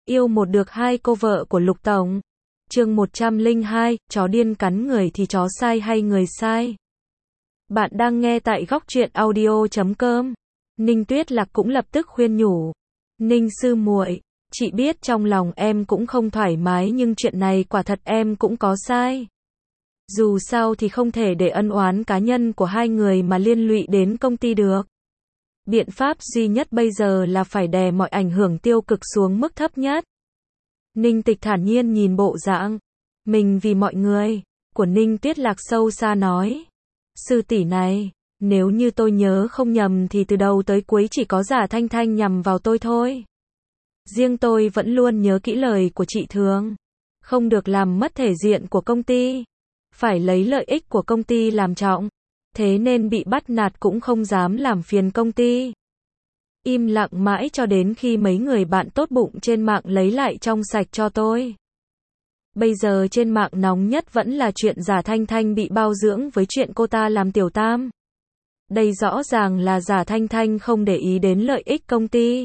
Yêu một được hai cô vợ của Lục Tổng. Chương 102, chó điên cắn người thì chó sai hay người sai? Bạn đang nghe tại Góc Truyện Audio.com. Ninh Tuyết Lạc cũng lập tức khuyên nhủ. Ninh sư muội, chị biết trong lòng em cũng không thoải mái nhưng chuyện này quả thật em cũng có sai. Dù sao thì không thể để ân oán cá nhân của hai người mà liên lụy đến công ty được. Biện pháp duy nhất bây giờ là phải đè mọi ảnh hưởng tiêu cực xuống mức thấp nhất. Ninh Tịch thản nhiên nhìn bộ dạng mình vì mọi người của Ninh Tuyết Lạc sâu xa nói. Sư tỷ này, nếu như tôi nhớ không nhầm thì từ đầu tới cuối chỉ có Giả Thanh Thanh nhằm vào tôi thôi. Riêng tôi vẫn luôn nhớ kỹ lời của chị Thường. Không được làm mất thể diện của công ty. Phải lấy lợi ích của công ty làm trọng. Thế nên bị bắt nạt cũng không dám làm phiền công ty. Im lặng mãi cho đến khi mấy người bạn tốt bụng trên mạng lấy lại trong sạch cho tôi. Bây giờ trên mạng nóng nhất vẫn là chuyện Giả Thanh Thanh bị bao dưỡng với chuyện cô ta làm tiểu tam. Đây rõ ràng là Giả Thanh Thanh không để ý đến lợi ích công ty.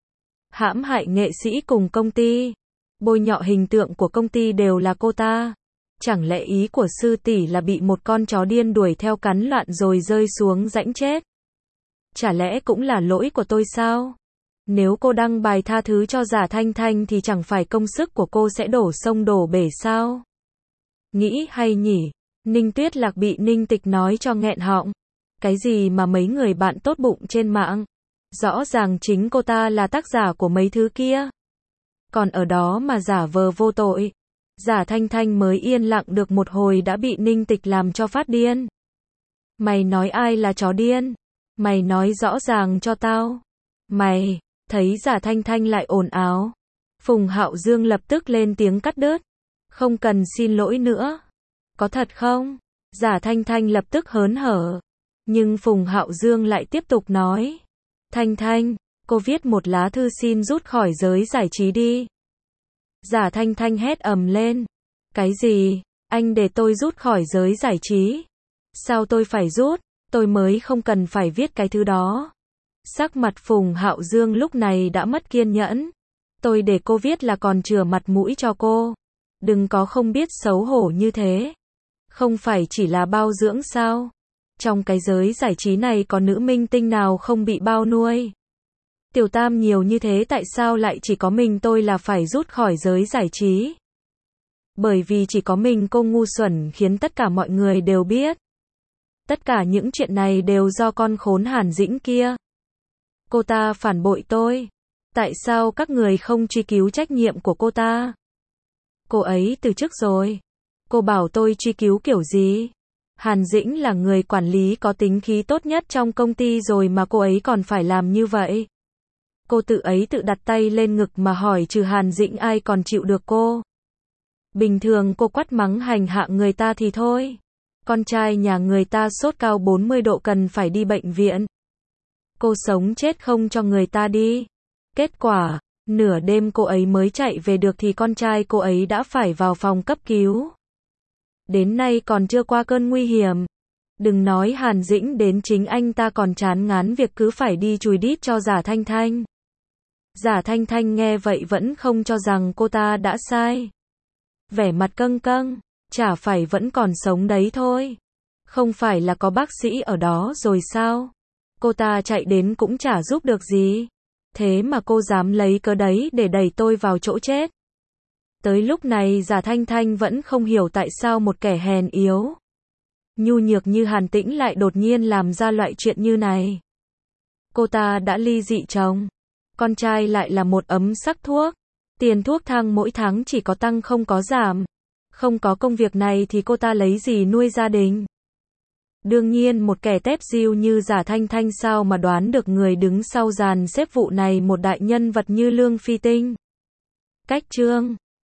Hãm hại nghệ sĩ cùng công ty. Bôi nhọ hình tượng của công ty đều là cô ta. Chẳng lẽ ý của sư tỷ là bị một con chó điên đuổi theo cắn loạn rồi rơi xuống rãnh chết? Chả lẽ cũng là lỗi của tôi sao? Nếu cô đăng bài tha thứ cho Giả Thanh Thanh thì chẳng phải công sức của cô sẽ đổ sông đổ bể sao? Nghĩ hay nhỉ? Ninh Tuyết Lạc bị Ninh Tịch nói cho nghẹn họng. Cái gì mà mấy người bạn tốt bụng trên mạng? Rõ ràng chính cô ta là tác giả của mấy thứ kia. Còn ở đó mà giả vờ vô tội. Giả Thanh Thanh mới yên lặng được một hồi đã bị Ninh Tịch làm cho phát điên. Mày nói ai là chó điên? Mày nói rõ ràng cho tao. Mày, thấy Giả Thanh Thanh lại ồn ào. Phùng Hạo Dương lập tức lên tiếng cắt đứt. Không cần xin lỗi nữa. Có thật không? Giả Thanh Thanh lập tức hớn hở. Nhưng Phùng Hạo Dương lại tiếp tục nói. Thanh Thanh, cô viết một lá thư xin rút khỏi giới giải trí đi. Giả Thanh Thanh hét ầm lên. Cái gì? Anh để tôi rút khỏi giới giải trí? Sao tôi phải rút? Tôi mới không cần phải viết cái thứ đó. Sắc mặt Phùng Hạo Dương lúc này đã mất kiên nhẫn. Tôi để cô viết là còn chừa mặt mũi cho cô. Đừng có không biết xấu hổ như thế. Không phải chỉ là bao dưỡng sao? Trong cái giới giải trí này có nữ minh tinh nào không bị bao nuôi? Tiểu tam nhiều như thế tại sao lại chỉ có mình tôi là phải rút khỏi giới giải trí? Bởi vì chỉ có mình cô ngu xuẩn khiến tất cả mọi người đều biết. Tất cả những chuyện này đều do con khốn Hàn Dĩnh kia. Cô ta phản bội tôi. Tại sao các người không truy cứu trách nhiệm của cô ta? Cô ấy từ chức rồi. Cô bảo tôi truy cứu kiểu gì? Hàn Dĩnh là người quản lý có tính khí tốt nhất trong công ty rồi mà cô ấy còn phải làm như vậy. Cô tự ấy tự đặt tay lên ngực mà hỏi trừ Hàn Dĩnh ai còn chịu được cô. Bình thường cô quát mắng hành hạ người ta thì thôi. Con trai nhà người ta sốt cao 40 độ cần phải đi bệnh viện. Cô sống chết không cho người ta đi. Kết quả, nửa đêm cô ấy mới chạy về được thì con trai cô ấy đã phải vào phòng cấp cứu. Đến nay còn chưa qua cơn nguy hiểm. Đừng nói Hàn Dĩnh, đến chính anh ta còn chán ngán việc cứ phải đi chùi đít cho Giả Thanh Thanh. Giả Thanh Thanh nghe vậy vẫn không cho rằng cô ta đã sai. Vẻ mặt căng căng, chả phải vẫn còn sống đấy thôi. Không phải là có bác sĩ ở đó rồi sao? Cô ta chạy đến cũng chả giúp được gì. Thế mà cô dám lấy cớ đấy để đẩy tôi vào chỗ chết. Tới lúc này Giả Thanh Thanh vẫn không hiểu tại sao một kẻ hèn yếu, nhu nhược như Hàn Tĩnh lại đột nhiên làm ra loại chuyện như này. Cô ta đã ly dị chồng. Con trai lại là một ấm sắc thuốc. Tiền thuốc thang mỗi tháng chỉ có tăng không có giảm. Không có công việc này thì cô ta lấy gì nuôi gia đình? Đương nhiên một kẻ tép diêu như Giả Thanh Thanh sao mà đoán được người đứng sau dàn xếp vụ này một đại nhân vật như Lương Phi Tinh. Cách chương